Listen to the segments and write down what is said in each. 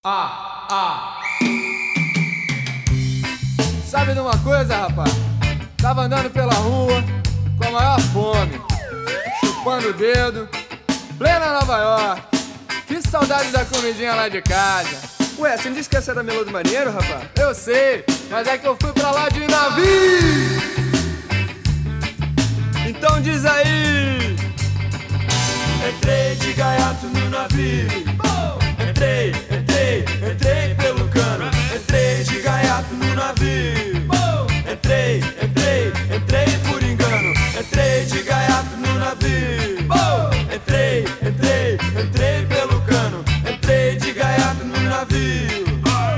Sabe de uma coisa, rapaz? Tava andando pela rua com a maior fome, chupando o dedo, plena Nova York. Que saudade da comidinha lá de casa. Ué, você não disse que essa era Melô do Marinheiro, rapaz? Eu sei, mas é que eu fui pra lá de navio. Então diz aí. Entrei de gaiato no navio. Entrei pelo cano. Entrei de gaiato no navio. Entrei por engano. Entrei de gaiato no navio. Entrei pelo cano. Entrei de gaiato no navio.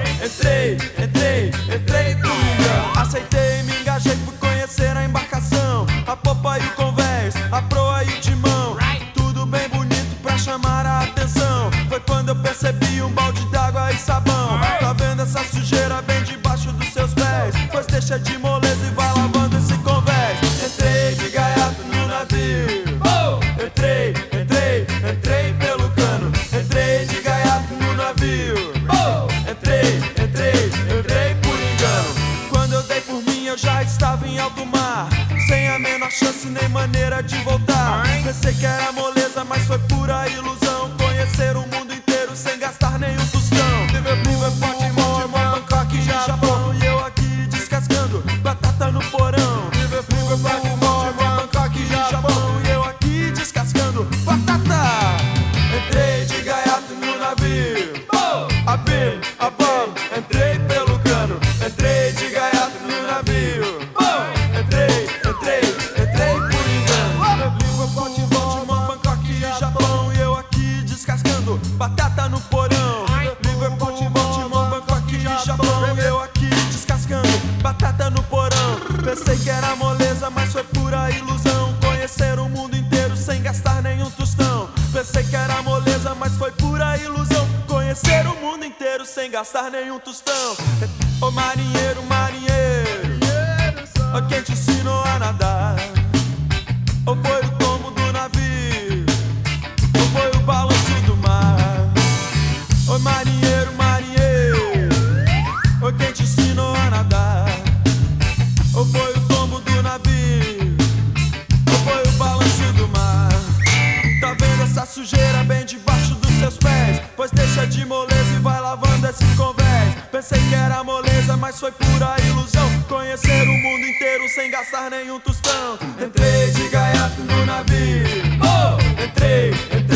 Entrei por engano. Aceitei, me engajei, fui conhecer a embarcação, a popa e o convés, a proa e o timão. Tudo bem bonito pra chamar a atenção. Foi quando eu percebi um balde d'água e sabão. Tá vendo essa sujeira bem debaixo dos seus pés? Pois deixa de moleza e vai lavando esse convés. Entrei de gaiato no navio. Entrei pelo cano. Entrei de gaiato no navio. Entrei por engano. Quando eu dei por mim eu já estava em alto mar, sem a menor chance nem maneira de voltar. Pensei que era moleza, mas foi pura ilusão. Conhecer o mundo inteiro sem gastar nenhum tostão. Liverpool, Baltimore, Bangkok, Japão, e eu aqui descascando batata no porão. Liverpool, Baltimore, Bangkok, Japão, e eu aqui descascando batata. Entrei de gaiato no navio. Abim, entrei pelo cano. Entrei de gaiato no navio. Entrei por engano. Liverpool, Baltimore, Bangkok e Japão, e eu aqui descascando batata no porão. Liverpool, Baltimore, Bangkok e Japão, e eu aqui descascando batata no porão. Pensei que era moleza, mas foi pura ilusão. Conhecer o mundo inteiro sem gastar nenhum tostão. Pensei que era moleza, mas foi pura ilusão. Conhecer o mundo inteiro sem gastar nenhum tostão. Ô marinheiro, marinheiro, ó, quem te ensinou a nadar? Ou foi o tombo do navio? Ou foi o balanço do mar? Ô marinheiro, marinheiro, ó, quem te ensinou a nadar? Ou foi o tombo do navio? Ou foi o balanço do mar? Tá vendo essa sujeira bem debaixo dos seus pés? Pois deixa de moleza e vai lavando esse convés. Pensei que era moleza, mas foi pura ilusão. Conhecer o mundo inteiro sem gastar nenhum tostão. Entrei de gaiato no navio. Entrei